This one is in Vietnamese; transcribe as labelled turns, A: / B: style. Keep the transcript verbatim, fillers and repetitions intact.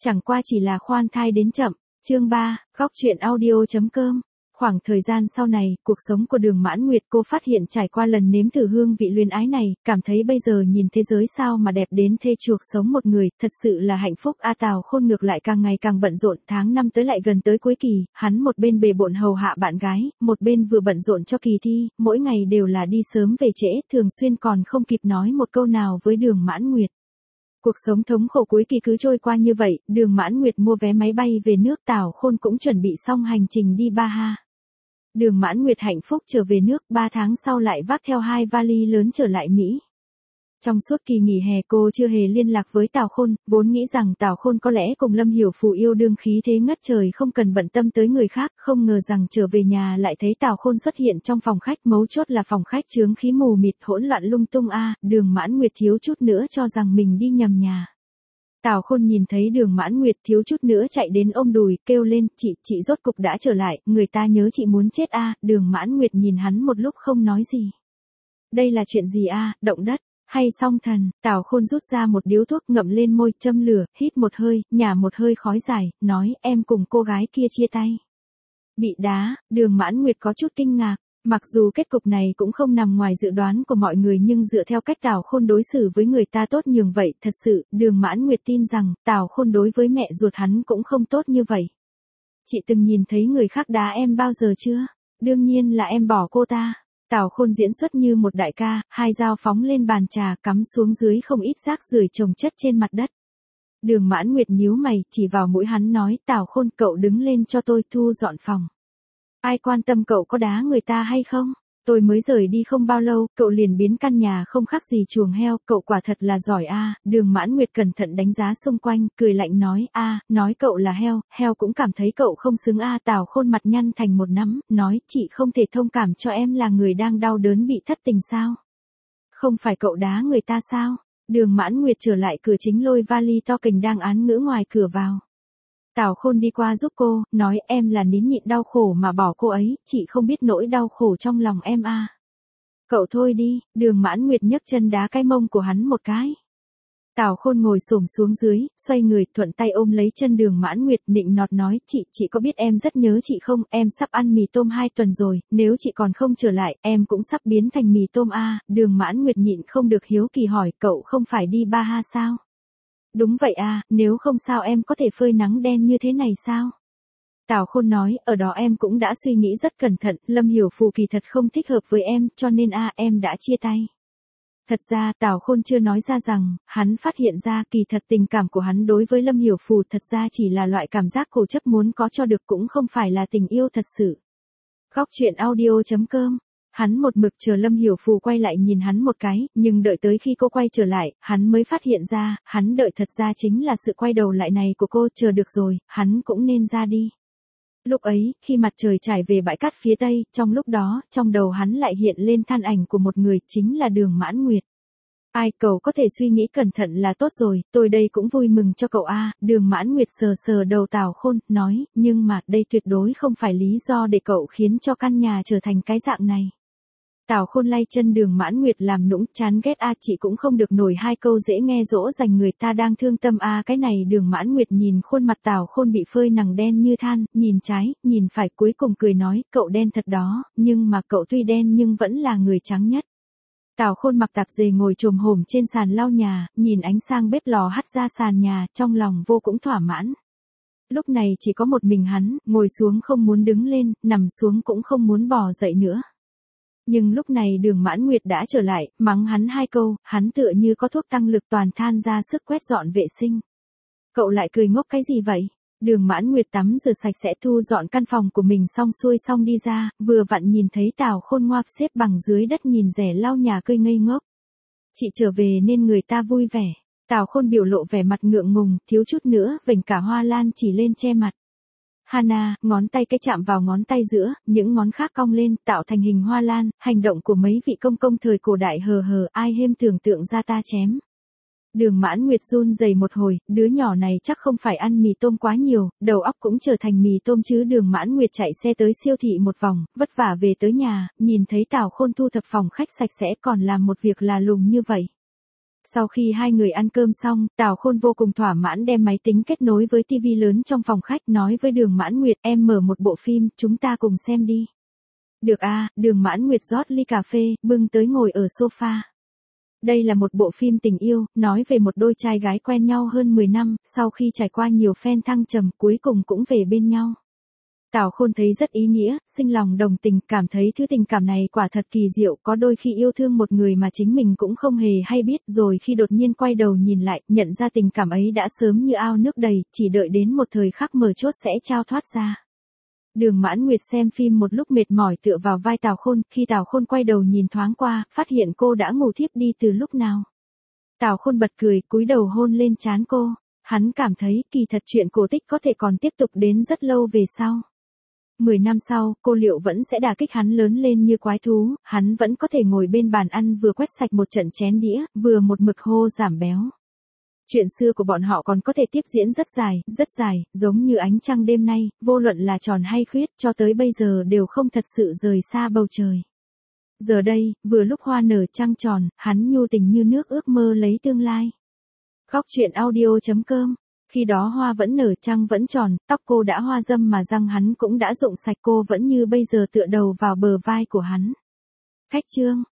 A: Chẳng qua chỉ là khoan thai đến chậm. Chương ba, góc truyện audio.com. Khoảng thời gian sau này, cuộc sống của Đường Mãn Nguyệt cô phát hiện trải qua lần nếm thử hương vị luyến ái này, cảm thấy bây giờ nhìn thế giới sao mà đẹp đến thê chuộc sống một người, thật sự là hạnh phúc. A Tào Khôn ngược lại càng ngày càng bận rộn, tháng năm tới lại gần tới cuối kỳ, hắn một bên bề bộn hầu hạ bạn gái, một bên vừa bận rộn cho kỳ thi, mỗi ngày đều là đi sớm về trễ, thường xuyên còn không kịp nói một câu nào với Đường Mãn Nguyệt. Cuộc sống thống khổ cuối kỳ cứ trôi qua như vậy, Đường Mãn Nguyệt mua vé máy bay về nước, Tào Khôn cũng chuẩn bị xong hành trình đi Baha. Đường Mãn Nguyệt hạnh phúc trở về nước, ba tháng sau lại vác theo hai vali lớn trở lại Mỹ. Trong suốt kỳ nghỉ hè cô chưa hề liên lạc với Tào Khôn, vốn nghĩ rằng Tào Khôn có lẽ cùng Lâm Hiểu Phù yêu đương khí thế ngất trời không cần bận tâm tới người khác, không ngờ rằng trở về nhà lại thấy Tào Khôn xuất hiện trong phòng khách, mấu chốt là phòng khách chướng khí mù mịt hỗn loạn lung tung a, Đường Mãn Nguyệt thiếu chút nữa cho rằng mình đi nhầm nhà. Tào Khôn nhìn thấy Đường Mãn Nguyệt thiếu chút nữa chạy đến ôm đùi, kêu lên, chị, chị rốt cục đã trở lại, người ta nhớ chị muốn chết a. Đường Mãn Nguyệt nhìn hắn một lúc không nói gì. Đây là chuyện gì a, động đất, hay song thần? Tào Khôn rút ra một điếu thuốc ngậm lên môi, châm lửa, hít một hơi, nhả một hơi khói dài, nói, em cùng cô gái kia chia tay. Bị đá, Đường Mãn Nguyệt có chút kinh ngạc. Mặc dù kết cục này cũng không nằm ngoài dự đoán của mọi người nhưng dựa theo cách Tào Khôn đối xử với người ta tốt nhường vậy, thật sự, Đường Mãn Nguyệt tin rằng, Tào Khôn đối với mẹ ruột hắn cũng không tốt như vậy. Chị từng nhìn thấy người khác đá em bao giờ chưa? Đương nhiên là em bỏ cô ta. Tào Khôn diễn xuất như một đại ca, hai dao phóng lên bàn trà, cắm xuống dưới không ít rác rưởi chồng chất trên mặt đất. Đường Mãn Nguyệt nhíu mày, chỉ vào mũi hắn nói, Tào Khôn, cậu đứng lên cho tôi thu dọn phòng. Ai quan tâm cậu có đá người ta hay không? Tôi mới rời đi không bao lâu, cậu liền biến căn nhà không khác gì chuồng heo, cậu quả thật là giỏi a. Đường Mãn Nguyệt cẩn thận đánh giá xung quanh, cười lạnh nói, a, nói cậu là heo, heo cũng cảm thấy cậu không xứng a. Tào Khôn mặt nhăn thành một nắm, nói, chị không thể thông cảm cho em là người đang đau đớn bị thất tình sao? Không phải cậu đá người ta sao? Đường Mãn Nguyệt trở lại cửa chính lôi vali to kình đang án ngữ ngoài cửa vào. Tào Khôn đi qua giúp cô, nói, em là nín nhịn đau khổ mà bỏ cô ấy, chị không biết nỗi đau khổ trong lòng em a. Cậu thôi đi. Đường Mãn Nguyệt nhấc chân đá cái mông của hắn một cái. Tào Khôn ngồi xổm xuống dưới, xoay người, thuận tay ôm lấy chân Đường Mãn Nguyệt, nịnh nọt nói, chị, chị có biết em rất nhớ chị không, em sắp ăn mì tôm hai tuần rồi, nếu chị còn không trở lại, em cũng sắp biến thành mì tôm a. Đường Mãn Nguyệt nhịn không được hiếu kỳ hỏi, cậu không phải đi Baha sao? Đúng vậy à, nếu không sao em có thể phơi nắng đen như thế này sao? Tào Khôn nói, ở đó em cũng đã suy nghĩ rất cẩn thận, Lâm Hiểu Phù kỳ thật không thích hợp với em, cho nên a à, em đã chia tay. Thật ra Tào Khôn chưa nói ra rằng, hắn phát hiện ra kỳ thật tình cảm của hắn đối với Lâm Hiểu Phù thật ra chỉ là loại cảm giác cố chấp muốn có cho được, cũng không phải là tình yêu thật sự. Góc truyện audio.com. Hắn một mực chờ Lâm Hiểu Phù quay lại nhìn hắn một cái, nhưng đợi tới khi cô quay trở lại, hắn mới phát hiện ra, hắn đợi thật ra chính là sự quay đầu lại này của cô, chờ được rồi, hắn cũng nên ra đi. Lúc ấy, khi mặt trời trải về bãi cát phía tây, trong lúc đó, trong đầu hắn lại hiện lên than ảnh của một người, chính là Đường Mãn Nguyệt. Ai, cậu có thể suy nghĩ cẩn thận là tốt rồi, tôi đây cũng vui mừng cho cậu a. Đường Mãn Nguyệt sờ sờ đầu Tào Khôn, nói, nhưng mà, đây tuyệt đối không phải lý do để cậu khiến cho căn nhà trở thành cái dạng này. Tào Khôn lay chân Đường Mãn Nguyệt làm nũng, chán ghét a, chị cũng không được nổi hai câu dễ nghe dỗ dành người ta đang thương tâm a. Cái này Đường Mãn Nguyệt nhìn khuôn mặt Tào Khôn bị phơi nắng đen như than, nhìn trái, nhìn phải, cuối cùng cười nói, cậu đen thật đó, nhưng mà cậu tuy đen nhưng vẫn là người trắng nhất. Tào Khôn mặc tạp dề ngồi chồm hổm trên sàn lau nhà, nhìn ánh sang bếp lò hắt ra sàn nhà, trong lòng vô cùng thỏa mãn. Lúc này chỉ có một mình hắn, ngồi xuống không muốn đứng lên, nằm xuống cũng không muốn bò dậy nữa. Nhưng lúc này Đường Mãn Nguyệt đã trở lại, mắng hắn hai câu, hắn tựa như có thuốc tăng lực toàn than ra sức quét dọn vệ sinh. Cậu lại cười ngốc cái gì vậy? Đường Mãn Nguyệt tắm rửa sạch sẽ thu dọn căn phòng của mình xong xuôi xong đi ra, vừa vặn nhìn thấy Tào Khôn ngoạp xếp bằng dưới đất nhìn rẻ lau nhà cười ngây ngốc. Chị trở về nên người ta vui vẻ. Tào Khôn biểu lộ vẻ mặt ngượng ngùng, thiếu chút nữa vểnh cả hoa lan chỉ lên che mặt. Hana, ngón tay cái chạm vào ngón tay giữa, những ngón khác cong lên, tạo thành hình hoa lan, hành động của mấy vị công công thời cổ đại hờ hờ, ai hêm tưởng tượng ra ta chém. Đường Mãn Nguyệt run rẩy một hồi, đứa nhỏ này chắc không phải ăn mì tôm quá nhiều, đầu óc cũng trở thành mì tôm chứ. Đường Mãn Nguyệt chạy xe tới siêu thị một vòng, vất vả về tới nhà, nhìn thấy Tào Khôn thu thập phòng khách sạch sẽ còn làm một việc là lùng như vậy. Sau khi hai người ăn cơm xong, Tào Khôn vô cùng thỏa mãn đem máy tính kết nối với tivi lớn trong phòng khách nói với Đường Mãn Nguyệt em mở một bộ phim, chúng ta cùng xem đi. Được à, Đường Mãn Nguyệt rót ly cà phê, bưng tới ngồi ở sofa. Đây là một bộ phim tình yêu, nói về một đôi trai gái quen nhau hơn mười năm, sau khi trải qua nhiều phen thăng trầm cuối cùng cũng về bên nhau. Tào Khôn thấy rất ý nghĩa, sinh lòng đồng tình, cảm thấy thứ tình cảm này quả thật kỳ diệu, có đôi khi yêu thương một người mà chính mình cũng không hề hay biết, rồi khi đột nhiên quay đầu nhìn lại, nhận ra tình cảm ấy đã sớm như ao nước đầy, chỉ đợi đến một thời khắc mở chốt sẽ trao thoát ra. Đường Mãn Nguyệt xem phim một lúc mệt mỏi tựa vào vai Tào Khôn, khi Tào Khôn quay đầu nhìn thoáng qua, phát hiện cô đã ngủ thiếp đi từ lúc nào. Tào Khôn bật cười, cúi đầu hôn lên trán cô, hắn cảm thấy kỳ thật chuyện cổ tích có thể còn tiếp tục đến rất lâu về sau. Mười năm sau, cô liệu vẫn sẽ đả kích hắn lớn lên như quái thú, hắn vẫn có thể ngồi bên bàn ăn vừa quét sạch một trận chén đĩa, vừa một mực hô giảm béo. Chuyện xưa của bọn họ còn có thể tiếp diễn rất dài, rất dài, giống như ánh trăng đêm nay, vô luận là tròn hay khuyết, cho tới bây giờ đều không thật sự rời xa bầu trời. Giờ đây, vừa lúc hoa nở trăng tròn, hắn nhu tình như nước ước mơ lấy tương lai. Khóc chuyện audio chấm com. Khi đó hoa vẫn nở trăng vẫn tròn, tóc cô đã hoa râm mà răng hắn cũng đã rụng sạch, cô vẫn như bây giờ tựa đầu vào bờ vai của hắn. Khách chương.